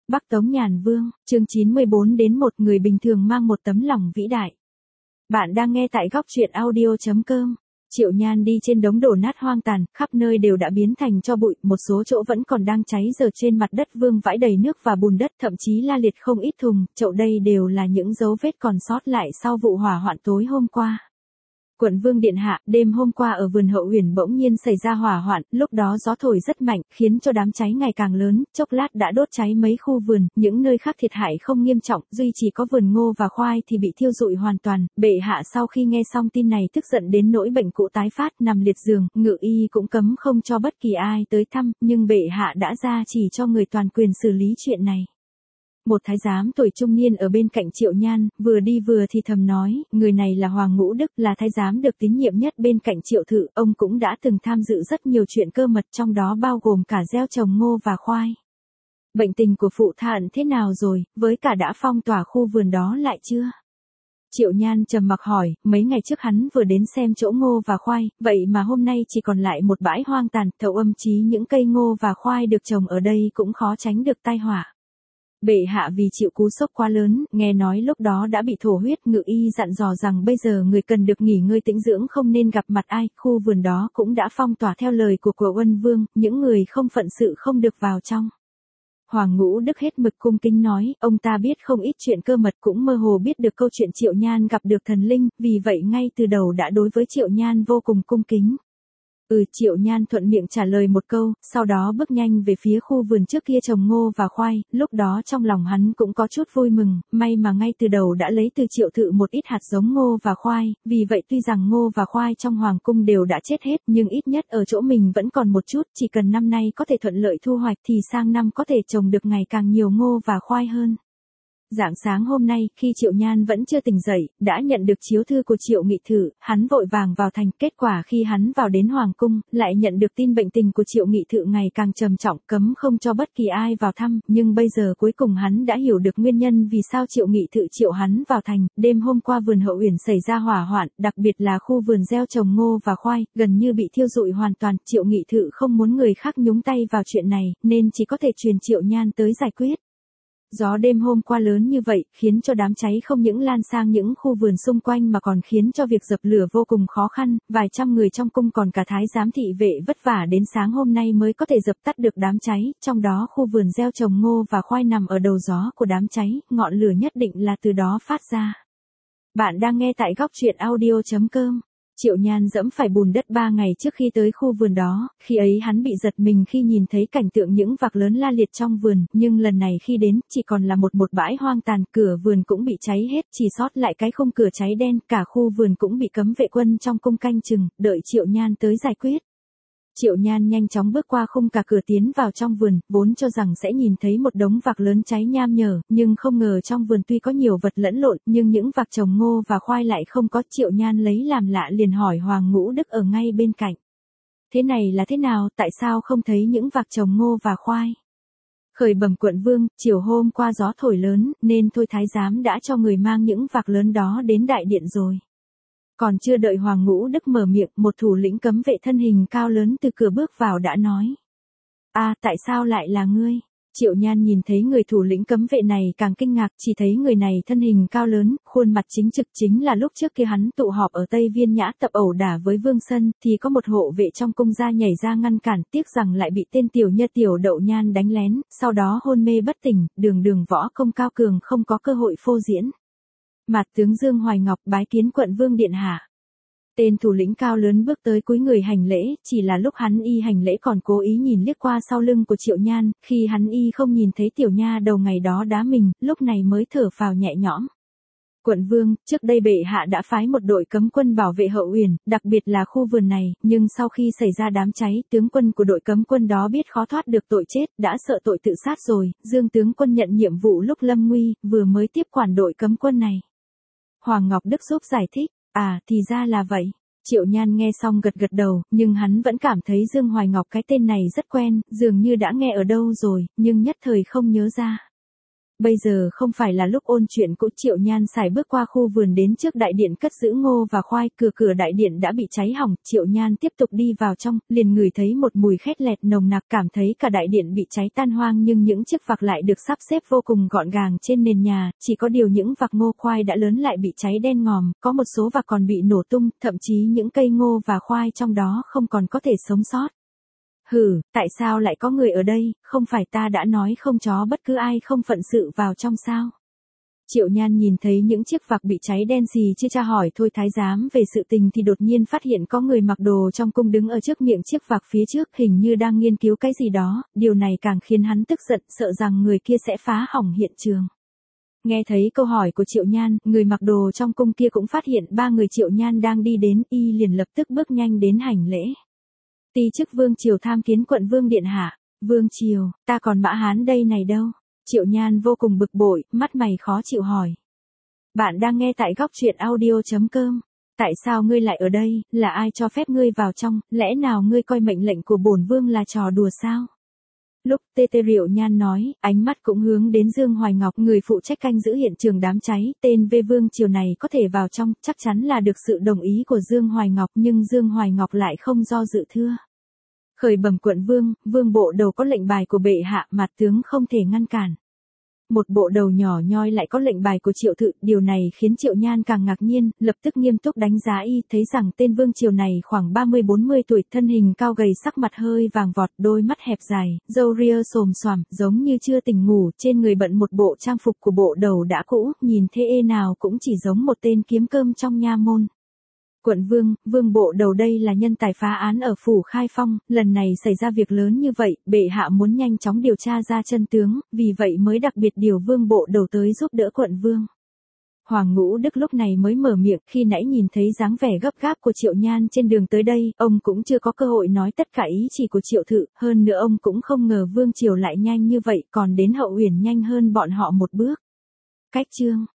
Bắc Tống Nhàn Vương, chương 94 đến một người bình thường mang một tấm lòng vĩ đại. Bạn đang nghe tại góc truyện audio.com. Triệu Nhan đi trên đống đổ nát hoang tàn, khắp nơi đều đã biến thành tro bụi, một số chỗ vẫn còn đang cháy dở, trên mặt đất vương vãi đầy nước và bùn đất, thậm chí la liệt không ít thùng, chậu, đây đều là những dấu vết còn sót lại sau vụ hỏa hoạn tối hôm qua. Quận Vương điện hạ, đêm hôm qua ở vườn Hậu Uyển bỗng nhiên xảy ra hỏa hoạn, lúc đó gió thổi rất mạnh, khiến cho đám cháy ngày càng lớn, chốc lát đã đốt cháy mấy khu vườn, những nơi khác thiệt hại không nghiêm trọng, duy chỉ có vườn ngô và khoai thì bị thiêu rụi hoàn toàn. Bệ hạ sau khi nghe xong tin này tức giận đến nỗi bệnh cũ tái phát, nằm liệt giường, ngự y cũng cấm không cho bất kỳ ai tới thăm, nhưng bệ hạ đã ra chỉ cho người toàn quyền xử lý chuyện này. Một thái giám tuổi trung niên ở bên cạnh Triệu Nhan, vừa đi vừa thì thầm nói, người này là Hoàng Ngũ Đức, là thái giám được tín nhiệm nhất bên cạnh Triệu Thự, ông cũng đã từng tham dự rất nhiều chuyện cơ mật, trong đó bao gồm cả gieo trồng ngô và khoai. Bệnh tình của phụ thận thế nào rồi, với cả đã phong tỏa khu vườn đó lại chưa? Triệu Nhan trầm mặc hỏi, mấy ngày trước hắn vừa đến xem chỗ ngô và khoai, vậy mà hôm nay chỉ còn lại một bãi hoang tàn, thấu âm chí những cây ngô và khoai được trồng ở đây cũng khó tránh được tai họa. Bệ hạ vì chịu cú sốc quá lớn, nghe nói lúc đó đã bị thổ huyết, ngự y dặn dò rằng bây giờ người cần được nghỉ ngơi tĩnh dưỡng, không nên gặp mặt ai, khu vườn đó cũng đã phong tỏa theo lời của Uân Vương, những người không phận sự không được vào trong. Hoàng Ngũ Đức hết mực cung kính nói, ông ta biết không ít chuyện cơ mật, cũng mơ hồ biết được câu chuyện Triệu Nhan gặp được thần linh, vì vậy ngay từ đầu đã đối với Triệu Nhan vô cùng cung kính. Triệu Nhan thuận miệng trả lời một câu, sau đó bước nhanh về phía khu vườn trước kia trồng ngô và khoai, lúc đó trong lòng hắn cũng có chút vui mừng, may mà ngay từ đầu đã lấy từ Triệu Thự một ít hạt giống ngô và khoai, vì vậy tuy rằng ngô và khoai trong hoàng cung đều đã chết hết, nhưng ít nhất ở chỗ mình vẫn còn một chút, chỉ cần năm nay có thể thuận lợi thu hoạch thì sang năm có thể trồng được ngày càng nhiều ngô và khoai hơn. Rạng sáng hôm nay, khi Triệu Nhan vẫn chưa tỉnh dậy, đã nhận được chiếu thư của Triệu Nghị Thự, hắn vội vàng vào thành, kết quả khi hắn vào đến Hoàng cung, lại nhận được tin bệnh tình của Triệu Nghị Thự ngày càng trầm trọng, cấm không cho bất kỳ ai vào thăm, nhưng bây giờ cuối cùng hắn đã hiểu được nguyên nhân vì sao Triệu Nghị Thự triệu hắn vào thành. Đêm hôm qua vườn Hậu Uyển xảy ra hỏa hoạn, đặc biệt là khu vườn gieo trồng ngô và khoai, gần như bị thiêu rụi hoàn toàn, Triệu Nghị Thự không muốn người khác nhúng tay vào chuyện này, nên chỉ có thể truyền Triệu Nhan tới giải quyết. Gió đêm hôm qua lớn như vậy, khiến cho đám cháy không những lan sang những khu vườn xung quanh mà còn khiến cho việc dập lửa vô cùng khó khăn, vài trăm người trong cung còn cả thái giám thị vệ vất vả đến sáng hôm nay mới có thể dập tắt được đám cháy, trong đó khu vườn gieo trồng ngô và khoai nằm ở đầu gió của đám cháy, ngọn lửa nhất định là từ đó phát ra. Bạn đang nghe tại góc truyện audio.com. Triệu Nhan dẫm phải bùn đất 3 ngày trước khi tới khu vườn đó, khi ấy hắn bị giật mình khi nhìn thấy cảnh tượng những vạc lớn la liệt trong vườn, nhưng lần này khi đến, chỉ còn là một bãi hoang tàn, cửa vườn cũng bị cháy hết, chỉ sót lại cái khung cửa cháy đen, cả khu vườn cũng bị cấm vệ quân trong cung canh chừng, đợi Triệu Nhan tới giải quyết. Triệu Nhan nhanh chóng bước qua khung cả cửa tiến vào trong vườn, vốn cho rằng sẽ nhìn thấy một đống vạc lớn cháy nham nhở, nhưng không ngờ trong vườn tuy có nhiều vật lẫn lộn, nhưng những vạc trồng ngô và khoai lại không có. Triệu Nhan lấy làm lạ liền hỏi Hoàng Ngũ Đức ở ngay bên cạnh. Thế này là thế nào, tại sao không thấy những vạc trồng ngô và khoai? Khởi bẩm quận vương, chiều hôm qua gió thổi lớn, nên thôi thái giám đã cho người mang những vạc lớn đó đến đại điện rồi. Còn chưa đợi Hoàng Ngũ Đức mở miệng, một thủ lĩnh cấm vệ thân hình cao lớn từ cửa bước vào đã nói. Tại sao lại là ngươi? Triệu Nhan nhìn thấy người thủ lĩnh cấm vệ này càng kinh ngạc, chỉ thấy người này thân hình cao lớn, khuôn mặt chính trực, chính là lúc trước kia hắn tụ họp ở Tây Viên Nhã tập ẩu đả với Vương Sân, thì có một hộ vệ trong cung gia nhảy ra ngăn cản, tiếc rằng lại bị tên tiểu nha Tiểu Đậu Nhan đánh lén, sau đó hôn mê bất tỉnh, đường võ công cao cường không có cơ hội phô diễn. Mạt tướng Dương Hoài Ngọc bái kiến quận vương điện hạ. Tên thủ lĩnh cao lớn bước tới cúi người hành lễ, chỉ là lúc hắn y hành lễ còn cố ý nhìn liếc qua sau lưng của Triệu Nhan, khi hắn y không nhìn thấy tiểu nha đầu ngày đó đá mình, lúc này mới thở phào nhẹ nhõm. Quận vương, trước đây bệ hạ đã phái một đội cấm quân bảo vệ Hậu Uyển, đặc biệt là khu vườn này, nhưng sau khi xảy ra đám cháy, tướng quân của đội cấm quân đó biết khó thoát được tội chết, đã sợ tội tự sát rồi, Dương tướng quân nhận nhiệm vụ lúc lâm nguy, vừa mới tiếp quản đội cấm quân này. Hoàng Ngọc Đức giúp giải thích, thì ra là vậy. Triệu Nhan nghe xong gật đầu, nhưng hắn vẫn cảm thấy Dương Hoài Ngọc cái tên này rất quen, dường như đã nghe ở đâu rồi, nhưng nhất thời không nhớ ra. Bây giờ không phải là lúc ôn chuyện cũ. Triệu Nhan xài bước qua khu vườn đến trước đại điện cất giữ ngô và khoai, cửa đại điện đã bị cháy hỏng. Triệu Nhan tiếp tục đi vào trong, liền ngửi thấy một mùi khét lẹt nồng nặc, cảm thấy cả đại điện bị cháy tan hoang, nhưng những chiếc vạc lại được sắp xếp vô cùng gọn gàng trên nền nhà, chỉ có điều những vạc ngô khoai đã lớn lại bị cháy đen ngòm, có một số vạc còn bị nổ tung, thậm chí những cây ngô và khoai trong đó không còn có thể sống sót. Hừ, tại sao lại có người ở đây, không phải ta đã nói không cho bất cứ ai không phận sự vào trong sao? Triệu Nhan nhìn thấy những chiếc vạc bị cháy đen xì, chưa tra hỏi Thôi thái giám về sự tình thì đột nhiên phát hiện có người mặc đồ trong cung đứng ở trước miệng chiếc vạc phía trước, hình như đang nghiên cứu cái gì đó, điều này càng khiến hắn tức giận, sợ rằng người kia sẽ phá hỏng hiện trường. Nghe thấy câu hỏi của Triệu Nhan, người mặc đồ trong cung kia cũng phát hiện ba người Triệu Nhan đang đi đến, y liền lập tức bước nhanh đến hành lễ. Ti chức Vương Triều tham kiến quận vương điện hạ. Vương Triều, ta còn Mã Hán đây này đâu? Triệu Nhan vô cùng bực bội, mắt mày khó chịu hỏi. Bạn đang nghe tại góc truyện audio.com. Tại sao ngươi lại ở đây, là ai cho phép ngươi vào trong, lẽ nào ngươi coi mệnh lệnh của bổn vương là trò đùa sao? Lúc Tê Triệu Nhan nói, ánh mắt cũng hướng đến Dương Hoài Ngọc, người phụ trách canh giữ hiện trường đám cháy, tên V Vương Triều này có thể vào trong, chắc chắn là được sự đồng ý của Dương Hoài Ngọc, nhưng Dương Hoài Ngọc lại không do dự thưa. Khởi bẩm quận vương, vương bộ đầu có lệnh bài của bệ hạ, mặt tướng không thể ngăn cản. Một bộ đầu nhỏ nhoi lại có lệnh bài của Triệu Thự, điều này khiến Triệu Nhan càng ngạc nhiên, lập tức nghiêm túc đánh giá y, thấy rằng tên Vương Triều này khoảng 30-40 tuổi, thân hình cao gầy, sắc mặt hơi vàng vọt, đôi mắt hẹp dài, râu ria xồm xoàm, giống như chưa tỉnh ngủ, trên người bận một bộ trang phục của bộ đầu đã cũ, nhìn thế nào cũng chỉ giống một tên kiếm cơm trong nha môn. Quận vương, vương bộ đầu đây là nhân tài phá án ở phủ Khai Phong, lần này xảy ra việc lớn như vậy, bệ hạ muốn nhanh chóng điều tra ra chân tướng, vì vậy mới đặc biệt điều vương bộ đầu tới giúp đỡ quận vương. Hoàng Ngũ Đức lúc này mới mở miệng, khi nãy nhìn thấy dáng vẻ gấp gáp của Triệu Nhan trên đường tới đây, ông cũng chưa có cơ hội nói tất cả ý chỉ của Triệu Thự, hơn nữa ông cũng không ngờ Vương Triều lại nhanh như vậy, còn đến Hậu Uyển nhanh hơn bọn họ một bước. Cách chương